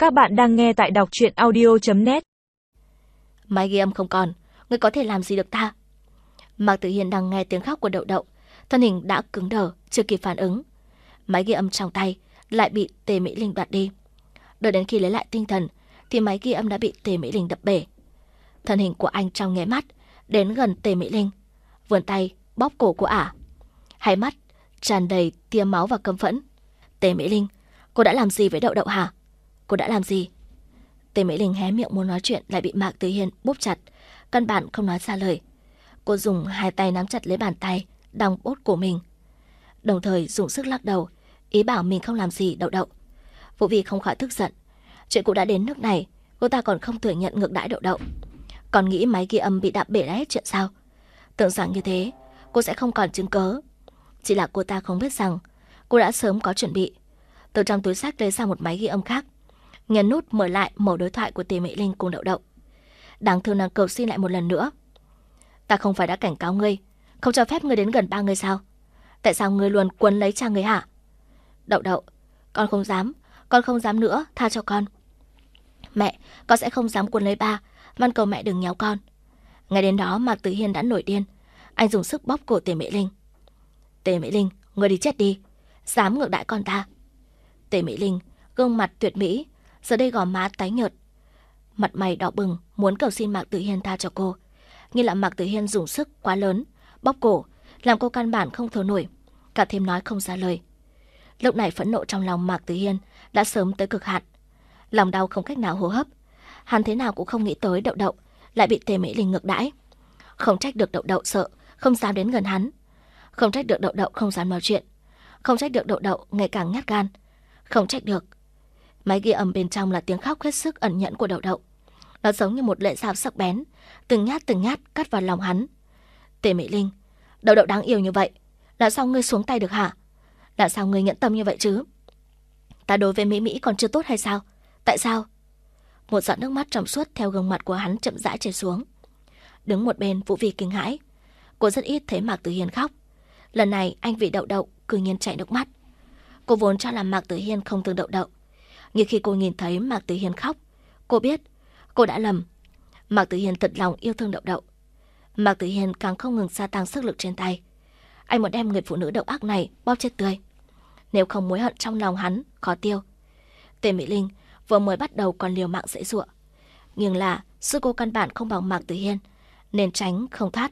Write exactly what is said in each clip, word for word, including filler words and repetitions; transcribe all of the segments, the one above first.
Các bạn đang nghe tại đọc truyện audio chấm net. Máy ghi âm không còn, ngươi có thể làm gì được ta? Mạc Tử Hiên đang nghe tiếng khóc của Đậu Đậu, thân hình đã cứng đờ, chưa kịp phản ứng. Máy ghi âm trong tay lại bị Tề Mỹ Linh đoạt đi. Đợi đến khi lấy lại tinh thần thì máy ghi âm đã bị Tề Mỹ Linh đập bể. Thân hình của anh trong nháy mắt đến gần Tề Mỹ Linh, vươn tay bóp cổ của ả. Hai mắt tràn đầy tia máu và căm phẫn. Tề Mỹ Linh, cô đã làm gì với Đậu Đậu hả? Cô đã làm gì? Tề Mỹ Linh hé miệng muốn nói chuyện lại bị Mạc Tử Hiên bóp chặt, căn bản không nói ra lời. Cô dùng hai tay nắm chặt lấy bàn tay đang bóp cổ mình, đồng thời dùng sức lắc đầu, ý bảo mình không làm gì Đậu Đậu. Vũ Vi không khỏi tức giận. Chuyện cũng đã đến nước này, cô ta còn không thừa nhận ngược đãi Đậu Đậu, còn nghĩ máy ghi âm bị đạp bể là hết chuyện sao? Tưởng rằng như thế cô sẽ không còn chứng cớ. Chỉ là cô ta không biết rằng cô đã sớm có chuẩn bị. Từ trong túi xách lấy ra một máy ghi âm khác, nhấn nút mở lại mẩu đối thoại của Tề Mỹ Linh cùng Đậu Đậu. Đáng thương nàng cầu xin lại một lần nữa. Ta không phải đã cảnh cáo ngươi, không cho phép ngươi đến gần ba người sao? Tại sao ngươi luôn quấn lấy cha người hả? Đậu Đậu, con không dám, con không dám nữa, tha cho con. Mẹ, con sẽ không dám quấn lấy ba, van cầu mẹ đừng nhéo con. Ngay đến đó Mạc Tử Hiên đã nổi điên, anh dùng sức bóp cổ Tề Mỹ Linh. Tề Mỹ Linh, ngươi đi chết đi, dám ngược đãi con ta. Tề Mỹ Linh, gương mặt tuyệt mỹ, giờ đây gò má tái nhợt, mặt mày đỏ bừng, muốn cầu xin Mạc Tử Hiên tha cho cô. Nhưng là Mạc Tử Hiên dùng sức quá lớn, bóp cổ, làm cô căn bản không thở nổi, cả thêm nói không ra lời. Lúc này phẫn nộ trong lòng Mạc Tử Hiên đã sớm tới cực hạn, lòng đau không cách nào hô hấp. Hắn thế nào cũng không nghĩ tới Đậu Đậu lại bị Tề Mỹ Linh ngược đãi. Không trách được Đậu Đậu sợ, không dám đến gần hắn. Không trách được Đậu Đậu không dám nói chuyện. Không trách được Đậu Đậu ngày càng nhát gan. Không trách được. Máy ghi âm bên trong là tiếng khóc hết sức ẩn nhẫn của Đậu Đậu. Nó giống như một lưỡi dao sắc bén, từng nhát từng nhát cắt vào lòng hắn. Tề Mỹ Linh, Đậu Đậu đáng yêu như vậy, là sao ngươi xuống tay được hả? Là sao ngươi nhẫn tâm như vậy chứ? Ta đối với Mỹ Mỹ còn chưa tốt hay sao? Tại sao? Một giọt nước mắt trong suốt theo gương mặt của hắn chậm rãi chảy xuống. Đứng một bên, Vũ Vi kinh hãi. Cô rất ít thấy Mạc Tử Hiên khóc. Lần này anh vì Đậu Đậu cư nhiên chảy nước mắt. Cô vốn cho là Mạc Tử Hiên không thương Đậu Đậu, nhưng khi cô nhìn thấy Mạc Tử Hiên khóc, cô biết cô đã lầm. Mạc Tử Hiên thật lòng yêu thương Đậu Đậu. Mạc Tử Hiên càng không ngừng gia tăng sức lực trên tay. Anh muốn đem người phụ nữ độc ác này bóp chết tươi, nếu không mối hận trong lòng hắn khó tiêu. Tề Mỹ Linh vừa mới bắt đầu còn liều mạng giãy giụa, nhưng là sức cô căn bản không bằng Mạc Tử Hiên, nên tránh không thoát.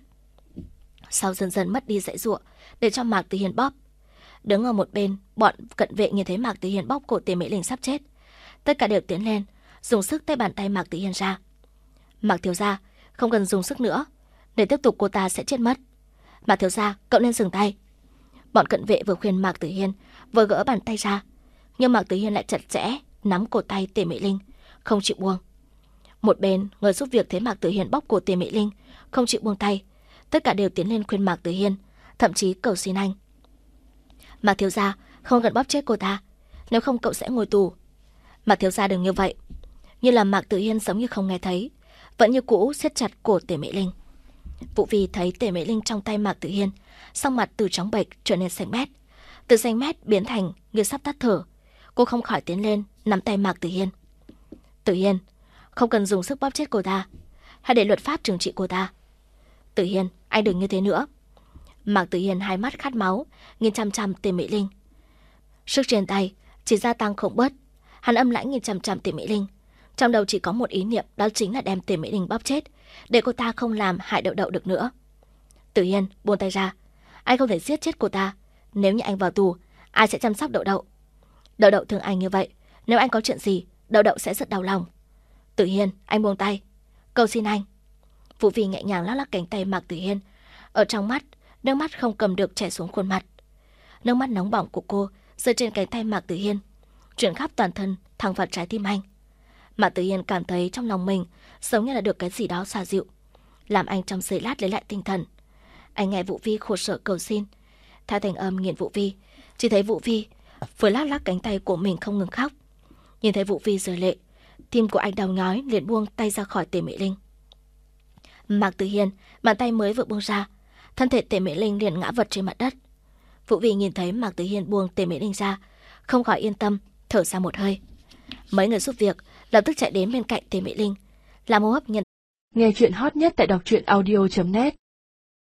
Sau dần dần mất đi giãy giụa để cho Mạc Tử Hiên bóp. Đứng ở một bên, bọn cận vệ nhìn thấy Mạc Tử Hiên bóp cổ Tề Mỹ Linh sắp chết, tất cả đều tiến lên, dùng sức tay bàn tay Mạc Tử Hiên ra. Mạc thiếu gia, không cần dùng sức nữa, để tiếp tục cô ta sẽ chết mất. Mạc thiếu gia, cậu nên dừng tay. Bọn cận vệ vừa khuyên Mạc Tử Hiên, vừa gỡ bàn tay ra, nhưng Mạc Tử Hiên lại chặt chẽ nắm cổ tay Tề Mỹ Linh, không chịu buông. Một bên, người giúp việc thấy Mạc Tử Hiên bóp cổ Tề Mỹ Linh, không chịu buông tay, tất cả đều tiến lên khuyên Mạc Tử Hiên, thậm chí cầu xin anh. Mạc thiếu gia, không cần bóp chết cô ta, nếu không cậu sẽ ngồi tù. Mạc thiếu gia đừng như vậy. Như là Mạc Tử Hiên giống như không nghe thấy, vẫn như cũ siết chặt cổ Tề Mỹ Linh. Vũ Vi thấy Tề Mỹ Linh trong tay Mạc Tử Hiên, sắc mặt từ trắng bệch trở nên xanh mét, từ xanh mét biến thành như sắp tắt thở. Cô không khỏi tiến lên nắm tay Mạc Tử Hiên. Tử Hiên, không cần dùng sức bóp chết cô ta, hãy để luật pháp trừng trị cô ta. Tử Hiên, anh đừng như thế nữa. Mạc Tử Hiên hai mắt khát máu, nhìn chăm chăm Tề Mỹ Linh. Sức trên tay chỉ gia tăng không bớt. Hắn âm lãnh nhìn chăm chăm Tề Mỹ Linh, trong đầu chỉ có một ý niệm, đó chính là đem Tề Mỹ Linh bóp chết, để cô ta không làm hại Đậu Đậu được nữa. Tử Hiên, buông tay ra. Anh không thể giết chết cô ta. Nếu như anh vào tù, ai sẽ chăm sóc Đậu Đậu? Đậu Đậu thương anh như vậy, nếu anh có chuyện gì, Đậu Đậu sẽ rất đau lòng. Tử Hiên, anh buông tay, cầu xin anh. Vũ Vi nhẹ nhàng lắc lắc cánh tay Mạc Tử Hiên, ở trong mắt nước mắt không cầm được chảy xuống khuôn mặt. Nước mắt nóng bỏng của cô rơi trên cánh tay Mạc Tử Hiên, chuyển khắp toàn thân, thẳng vào trái tim anh. Mạc Tử Hiên cảm thấy trong lòng mình giống như là được cái gì đó xoa dịu, làm anh trong giây lát lấy lại tinh thần. Anh nghe Vũ Vi khổ sở cầu xin, theo thành âm nhìn Vũ Vi, chỉ thấy Vũ Vi vừa lắc lắc cánh tay của mình không ngừng khóc. Nhìn thấy Vũ Vi rơi lệ, tim của anh đau nhói, liền buông tay ra khỏi Tề Mỹ Linh. Mạc Tử Hiên bàn tay mới vừa buông ra, thân thể Tề Mỹ Linh liền ngã vật trên mặt đất. Vũ Vi nhìn thấy Mạc Tử Hiên buông Tề Mỹ Linh ra, không khỏi yên tâm, thở ra một hơi. Mấy người giúp việc lập tức chạy đến bên cạnh Tề Mỹ Linh, làm hô hấp nhân. Nghe chuyện hot nhất tại đọc truyện audio chấm net.